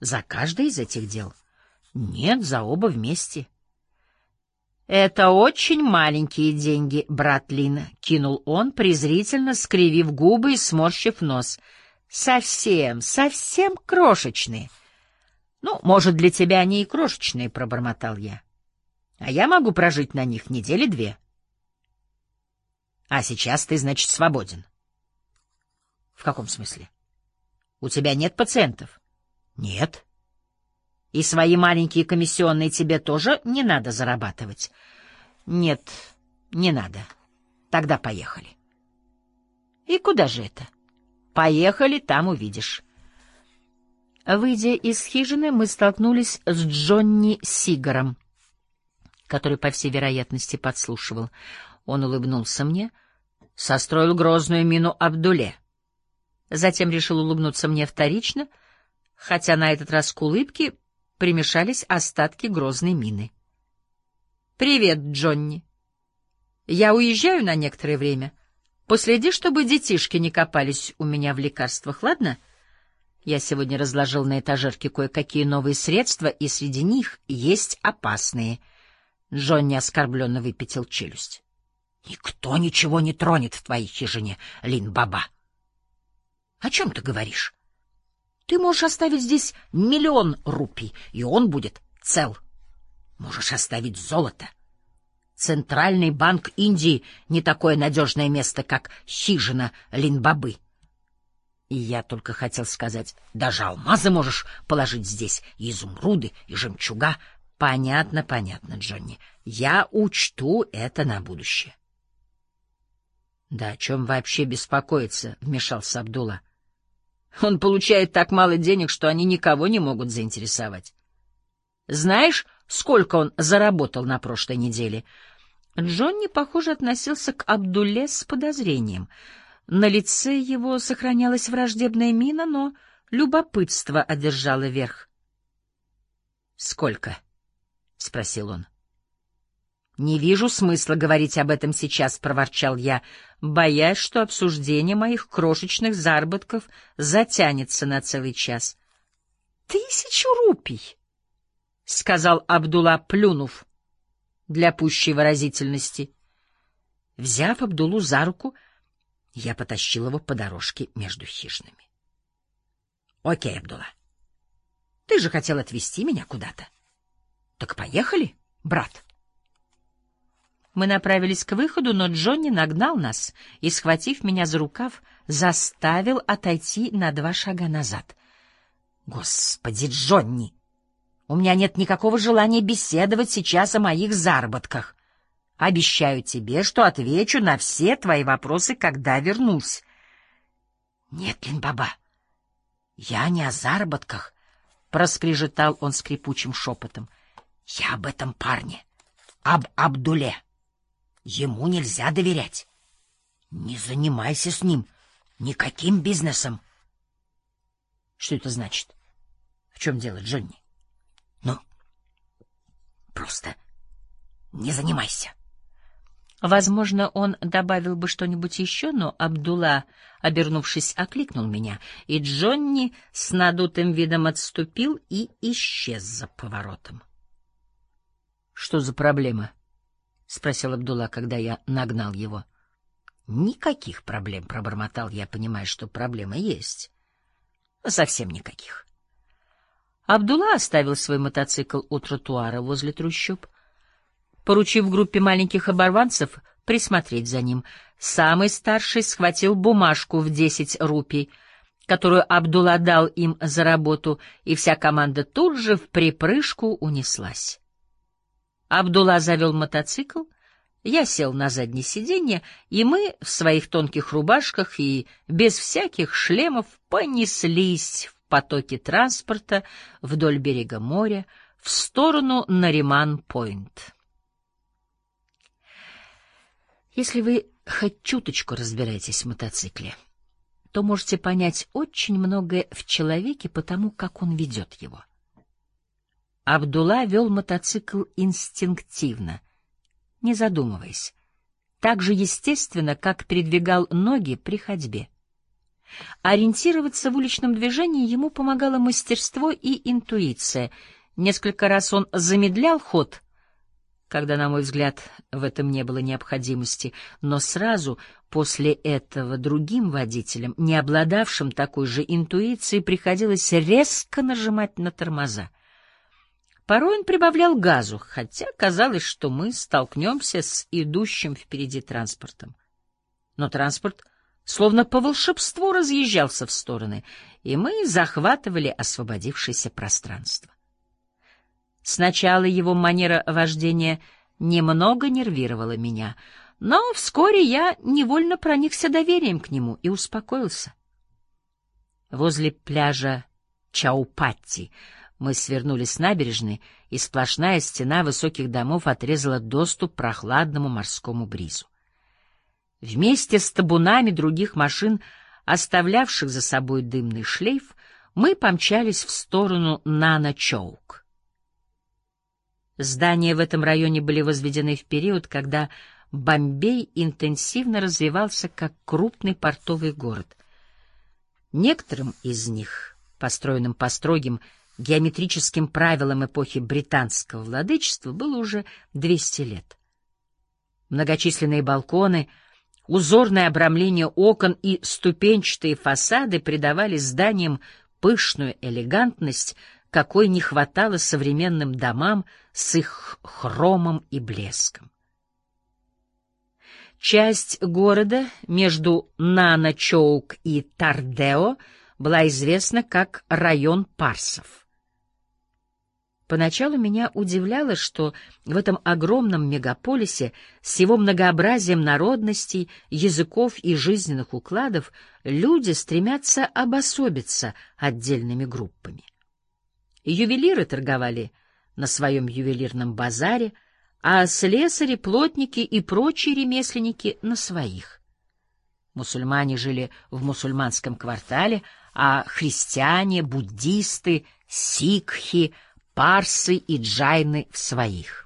За каждое из этих дел? Нет, за оба вместе. Это очень маленькие деньги, брат Лин, кинул он, презрительно скривив губы и сморщив нос. Совсем крошечные. Ну, может, для тебя они и крошечные, пробормотал я. А я могу прожить на них недели 2. А сейчас ты, значит, свободен. В каком смысле? У тебя нет пациентов? Нет. И свои маленькие комиссионные тебе тоже не надо зарабатывать? Нет, не надо. Тогда поехали. И куда же это? Поехали, там увидишь. Выйдя из хижины, мы столкнулись с Джонни Сигаром, который, по всей вероятности, подслушивал. Он улыбнулся мне, состроил грозную мину Абдуле. Затем решил улыбнуться мне вторично, хотя на этот раз к улыбке примешались остатки грозной мины. «Привет, Джонни. Я уезжаю на некоторое время. Последи, чтобы детишки не копались у меня в лекарствах, ладно? Я сегодня разложил на этажерке кое-какие новые средства, и среди них есть опасные». Джонни оскорбленно выпятил челюсть. «Никто ничего не тронет в твоей хижине, Лин-баба». «О чем ты говоришь? Ты можешь оставить здесь 1 000 000 рупий, и он будет цел. Можешь оставить золото. Центральный банк Индии не такое надежное место, как хижина Лин-бабы». И я только хотел сказать, даже алмазы можешь положить здесь, и изумруды, и жемчуга. Понятно, Джонни. Я учту это на будущее. Да о чем вообще беспокоиться, вмешался Абдулла. Он получает так мало денег, что они никого не могут заинтересовать. Знаешь, сколько он заработал на прошлой неделе? Джонни, похоже, относился к Абдулле с подозрением. На лице его сохранялась враждебная мина, но любопытство одержало верх. «Сколько?» — спросил он. «Не вижу смысла говорить об этом сейчас», — проворчал я, боясь, что обсуждение моих крошечных заработков затянется на целый час. 1000 рупий, — сказал Абдулла, плюнув, для пущей выразительности. Взяв Абдуллу за руку, я потащил его по дорожке между хижинами. — Окей, Абдулла, ты же хотел отвезти меня куда-то. Так поехали, брат. Мы направились к выходу, но Джонни нагнал нас и, схватив меня за рукав, заставил отойти на 2 шага назад. — Господи, Джонни! У меня нет никакого желания беседовать сейчас о моих заработках. Обещаю тебе, что отвечу на все твои вопросы, когда вернусь. — Нет, Лин-баба, я не о заработках, — проскрежетал он скрипучим шепотом. — Я об этом парне, об Абдуле. Ему нельзя доверять. Не занимайся с ним никаким бизнесом. — Что это значит? В чем дело, Джонни? — Ну, просто не занимайся. Возможно, он добавил бы что-нибудь еще, но Абдулла, обернувшись, окликнул меня, и Джонни с надутым видом отступил и исчез за поворотом. — Что за проблема? — спросил Абдулла, когда я нагнал его. — Никаких проблем, — пробормотал я, понимая, что проблема есть. — Совсем никаких. Абдулла оставил свой мотоцикл у тротуара возле трущоб, поручив группе маленьких оборванцев присмотреть за ним. Самый старший схватил бумажку в 10 рупий, которую Абдулла дал им за работу, и вся команда тут же вприпрыжку унеслась. Абдулла завел мотоцикл, я сел на заднее сиденье, и мы в своих тонких рубашках и без всяких шлемов понеслись в потоке транспорта вдоль берега моря в сторону Нариман-Пойнт. Если вы хоть чуточку разбираетесь в мотоцикле, то можете понять очень многое в человеке по тому, как он ведет его. Абдулла вел мотоцикл инстинктивно, не задумываясь, так же естественно, как передвигал ноги при ходьбе. Ориентироваться в уличном движении ему помогало мастерство и интуиция. Несколько раз он замедлял ход, когда, на мой взгляд, в этом не было необходимости, но сразу после этого другим водителям, не обладавшим такой же интуицией, приходилось резко нажимать на тормоза. Порой он прибавлял газу, хотя казалось, что мы столкнемся с идущим впереди транспортом. Но транспорт словно по волшебству разъезжался в стороны, и мы захватывали освободившееся пространство. Сначала его манера вождения немного нервировала меня, но вскоре я невольно проникся доверием к нему и успокоился. Возле пляжа Чаупатти мы свернули с набережной, и сплошная стена высоких домов отрезала доступ к прохладному морскому бризу. Вместе с табунами других машин, оставлявших за собой дымный шлейф, мы помчались в сторону Нана-Чоук. Здания в этом районе были возведены в период, когда Бомбей интенсивно развивался как крупный портовый город. Некоторым из них, построенным по строгим геометрическим правилам эпохи британского владычества, было уже 200 лет. Многочисленные балконы, узорное обрамление окон и ступенчатые фасады придавали зданиям пышную элегантность, какой не хватало современным домам с их хромом и блеском. Часть города между Нана-Чоук и Тардео была известна как район парсов. Поначалу меня удивляло, что в этом огромном мегаполисе с его многообразием народностей, языков и жизненных укладов люди стремятся обособиться отдельными группами. Ювелиры торговали на своем ювелирном базаре, а слесари, плотники и прочие ремесленники — на своих. Мусульмане жили в мусульманском квартале, а христиане, буддисты, сикхи, парсы и джайны — в своих.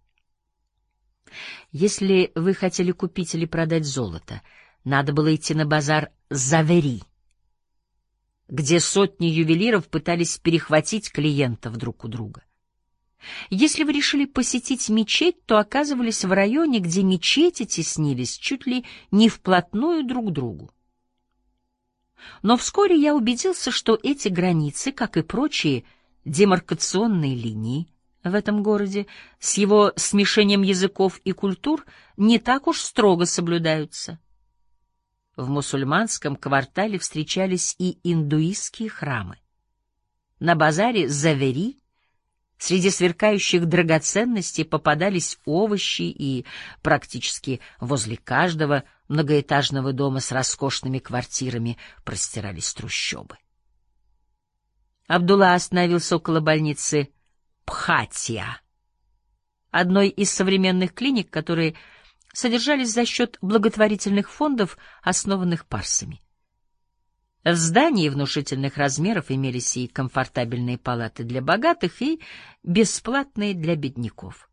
Если вы хотели купить или продать золото, надо было идти на базар Завери, где сотни ювелиров пытались перехватить клиентов друг у друга. Если вы решили посетить мечеть, то оказывались в районе, где мечети теснились чуть ли не вплотную друг к другу. Но вскоре я убедился, что эти границы, как и прочие демаркационные линии в этом городе, с его смешением языков и культур, не так уж строго соблюдаются. В мусульманском квартале встречались и индуистские храмы. На базаре Завери среди сверкающих драгоценностей попадались овощи, и практически возле каждого многоэтажного дома с роскошными квартирами простирались трущобы. Абдулла остановился около больницы Пхатия, одной из современных клиник, которые содержались за счет благотворительных фондов, основанных парсами. В здании внушительных размеров имелись и комфортабельные палаты для богатых, и бесплатные для бедняков.